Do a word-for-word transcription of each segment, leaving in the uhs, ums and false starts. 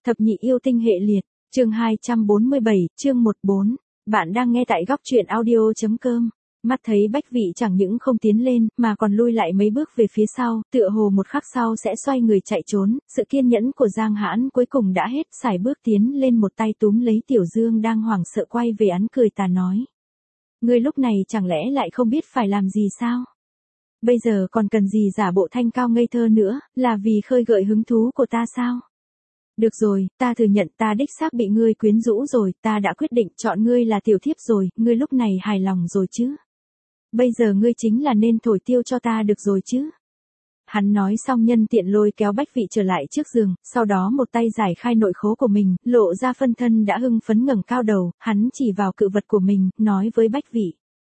Thập nhị yêu tinh hệ liệt, chương hai trăm bốn mươi bảy, chương mười bốn. Bạn đang nghe tại góc truyện audio chấm com. Mắt thấy Bách Vị chẳng những không tiến lên, mà còn lui lại mấy bước về phía sau, tựa hồ một khắc sau sẽ xoay người chạy trốn, sự kiên nhẫn của Giang Hãn cuối cùng đã hết, sải bước tiến lên một tay túm lấy Tiểu Dương đang hoảng sợ quay về hắn cười tà nói. Ngươi lúc này chẳng lẽ lại không biết phải làm gì sao? Bây giờ còn cần gì giả bộ thanh cao ngây thơ nữa, là vì khơi gợi hứng thú của ta sao? Được rồi, ta thừa nhận ta đích xác bị ngươi quyến rũ rồi, ta đã quyết định chọn ngươi là tiểu thiếp rồi, ngươi lúc này hài lòng rồi chứ? Bây giờ ngươi chính là nên thổi tiêu cho ta được rồi chứ? Hắn nói xong nhân tiện lôi kéo Bách Vị trở lại trước giường, sau đó một tay giải khai nội khố của mình, lộ ra phân thân đã hưng phấn ngẩng cao đầu, hắn chỉ vào cự vật của mình, nói với Bách Vị.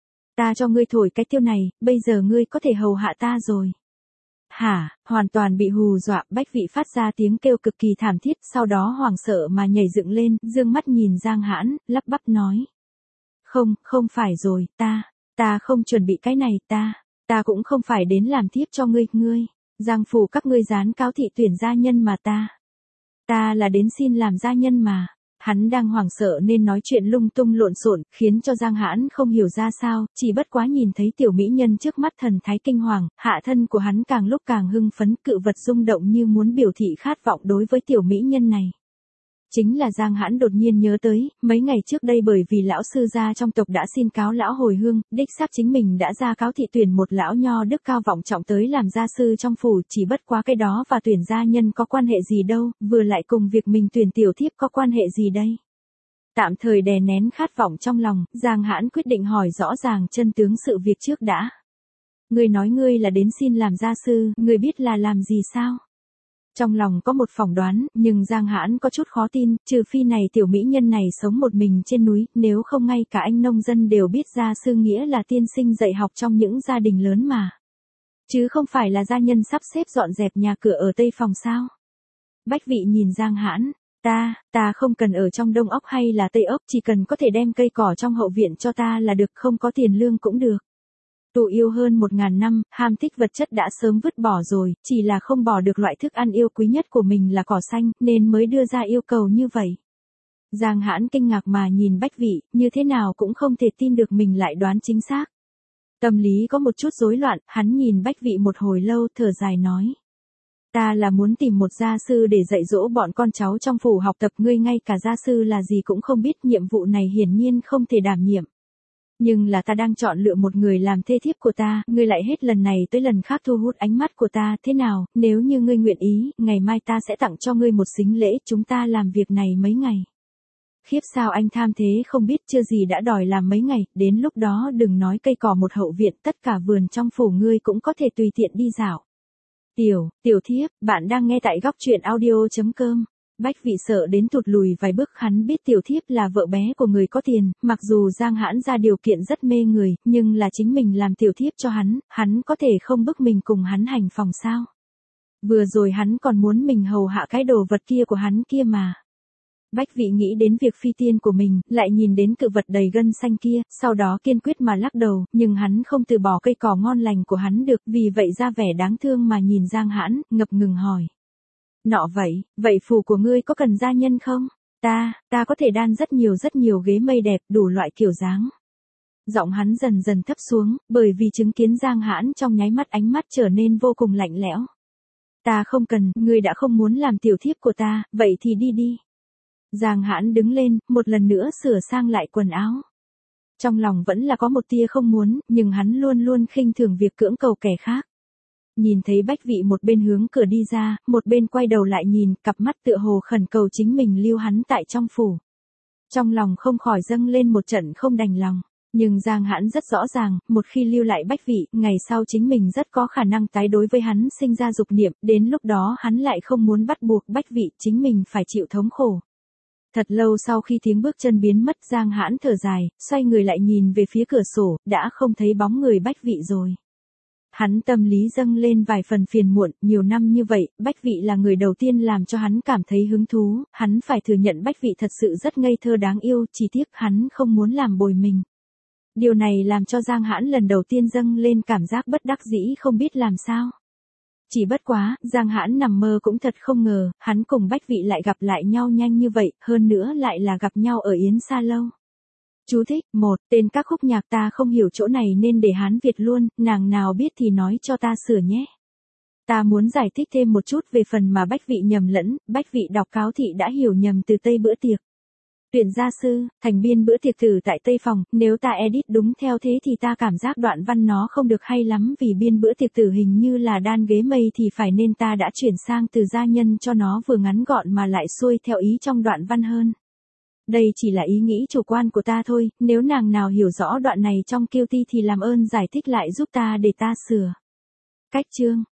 Ta cho ngươi thổi cái tiêu này, bây giờ ngươi có thể hầu hạ ta rồi. Hả, hoàn toàn bị hù dọa, Bách Vị phát ra tiếng kêu cực kỳ thảm thiết, sau đó hoảng sợ mà nhảy dựng lên, dương mắt nhìn Giang Hãn, lắp bắp nói. Không, không phải rồi, ta, ta không chuẩn bị cái này, ta, ta cũng không phải đến làm thiếp cho ngươi, ngươi, Giang phủ các ngươi dán cáo thị tuyển gia nhân mà ta, ta là đến xin làm gia nhân mà. Hắn đang hoảng sợ nên nói chuyện lung tung lộn xộn, khiến cho Giang Hãn không hiểu ra sao, chỉ bất quá nhìn thấy tiểu mỹ nhân trước mắt thần thái kinh hoàng, hạ thân của hắn càng lúc càng hưng phấn, cự vật rung động như muốn biểu thị khát vọng đối với tiểu mỹ nhân này. Chính là Giang Hãn đột nhiên nhớ tới, mấy ngày trước đây bởi vì lão sư gia trong tộc đã xin cáo lão hồi hương, đích xác chính mình đã ra cáo thị tuyển một lão nho đức cao vọng trọng tới làm gia sư trong phủ, chỉ bất quá cái đó và tuyển gia nhân có quan hệ gì đâu, vừa lại cùng việc mình tuyển tiểu thiếp có quan hệ gì đây. Tạm thời đè nén khát vọng trong lòng, Giang Hãn quyết định hỏi rõ ràng chân tướng sự việc trước đã. Ngươi nói ngươi là đến xin làm gia sư, ngươi biết là làm gì sao? Trong lòng có một phỏng đoán, nhưng Giang Hãn có chút khó tin, trừ phi này tiểu mỹ nhân này sống một mình trên núi, nếu không ngay cả anh nông dân đều biết gia sư nghĩa là tiên sinh dạy học trong những gia đình lớn mà. Chứ không phải là gia nhân sắp xếp dọn dẹp nhà cửa ở tây phòng sao. Bách Vị nhìn Giang Hãn, ta, ta không cần ở trong đông ốc hay là tây ốc, chỉ cần có thể đem cây cỏ trong hậu viện cho ta là được, không có tiền lương cũng được. Tù yêu hơn một ngàn năm, ham thích vật chất đã sớm vứt bỏ rồi, chỉ là không bỏ được loại thức ăn yêu quý nhất của mình là cỏ xanh, nên mới đưa ra yêu cầu như vậy. Giang Hãn kinh ngạc mà nhìn Bách Vị, như thế nào cũng không thể tin được mình lại đoán chính xác. Tâm lý có một chút rối loạn, hắn nhìn Bách Vị một hồi lâu, thở dài nói. Ta là muốn tìm một gia sư để dạy dỗ bọn con cháu trong phủ học tập, ngươi ngay cả gia sư là gì cũng không biết, nhiệm vụ này hiển nhiên không thể đảm nhiệm. Nhưng là ta đang chọn lựa một người làm thê thiếp của ta, ngươi lại hết lần này tới lần khác thu hút ánh mắt của ta, thế nào, nếu như ngươi nguyện ý, ngày mai ta sẽ tặng cho ngươi một sính lễ, chúng ta làm việc này mấy ngày. Khiếp sao anh tham thế không biết chưa gì đã đòi làm mấy ngày, đến lúc đó đừng nói cây cỏ một hậu viện, tất cả vườn trong phủ ngươi cũng có thể tùy tiện đi dạo. Tiểu, tiểu thiếp, bạn đang nghe tại góc truyện audio chấm com. Bách Vị sợ đến tụt lùi vài bước, hắn biết tiểu thiếp là vợ bé của người có tiền, mặc dù Giang Hãn ra điều kiện rất mê người, nhưng là chính mình làm tiểu thiếp cho hắn, hắn có thể không bức mình cùng hắn hành phòng sao. Vừa rồi hắn còn muốn mình hầu hạ cái đồ vật kia của hắn kia mà. Bách Vị nghĩ đến việc phi tiên của mình, lại nhìn đến cự vật đầy gân xanh kia, sau đó kiên quyết mà lắc đầu, nhưng hắn không từ bỏ cây cỏ ngon lành của hắn được, vì vậy ra vẻ đáng thương mà nhìn Giang Hãn, ngập ngừng hỏi. Nọ vậy, vậy phù của ngươi có cần gia nhân không? Ta, ta có thể đan rất nhiều rất nhiều ghế mây đẹp, đủ loại kiểu dáng. Giọng hắn dần dần thấp xuống, bởi vì chứng kiến Giang Hãn trong nháy mắt ánh mắt trở nên vô cùng lạnh lẽo. Ta không cần, ngươi đã không muốn làm tiểu thiếp của ta, vậy thì đi đi. Giang Hãn đứng lên, một lần nữa sửa sang lại quần áo. Trong lòng vẫn là có một tia không muốn, nhưng hắn luôn luôn khinh thường việc cưỡng cầu kẻ khác. Nhìn thấy Bách Vị một bên hướng cửa đi ra, một bên quay đầu lại nhìn, cặp mắt tựa hồ khẩn cầu chính mình lưu hắn tại trong phủ. Trong lòng không khỏi dâng lên một trận không đành lòng, nhưng Giang Hãn rất rõ ràng, một khi lưu lại Bách Vị, ngày sau chính mình rất có khả năng tái đối với hắn sinh ra dục niệm, đến lúc đó hắn lại không muốn bắt buộc Bách Vị, chính mình phải chịu thống khổ. Thật lâu sau khi tiếng bước chân biến mất, Giang Hãn thở dài, xoay người lại nhìn về phía cửa sổ, đã không thấy bóng người Bách Vị rồi. Hắn tâm lý dâng lên vài phần phiền muộn, nhiều năm như vậy, Bách Vị là người đầu tiên làm cho hắn cảm thấy hứng thú, hắn phải thừa nhận Bách Vị thật sự rất ngây thơ đáng yêu, chỉ tiếc hắn không muốn làm bồi mình. Điều này làm cho Giang Hãn lần đầu tiên dâng lên cảm giác bất đắc dĩ không biết làm sao. Chỉ bất quá, Giang Hãn nằm mơ cũng thật không ngờ, hắn cùng Bách Vị lại gặp lại nhau nhanh như vậy, hơn nữa lại là gặp nhau ở Yến Sa Lâu. Chú thích, một, tên các khúc nhạc ta không hiểu chỗ này nên để Hán Việt luôn, nàng nào biết thì nói cho ta sửa nhé. Ta muốn giải thích thêm một chút về phần mà Bách Vị nhầm lẫn, Bách Vị đọc cáo thị đã hiểu nhầm từ Tây bữa tiệc. Tuyển gia sư, thành biên bữa tiệc tử tại Tây Phòng, nếu ta edit đúng theo thế thì ta cảm giác đoạn văn nó không được hay lắm vì biên bữa tiệc tử hình như là đan ghế mây thì phải nên ta đã chuyển sang từ gia nhân cho nó vừa ngắn gọn mà lại xuôi theo ý trong đoạn văn hơn. Đây chỉ là ý nghĩ chủ quan của ta thôi, nếu nàng nào hiểu rõ đoạn này trong kiêu ti thì làm ơn giải thích lại giúp ta để ta sửa. Cách chương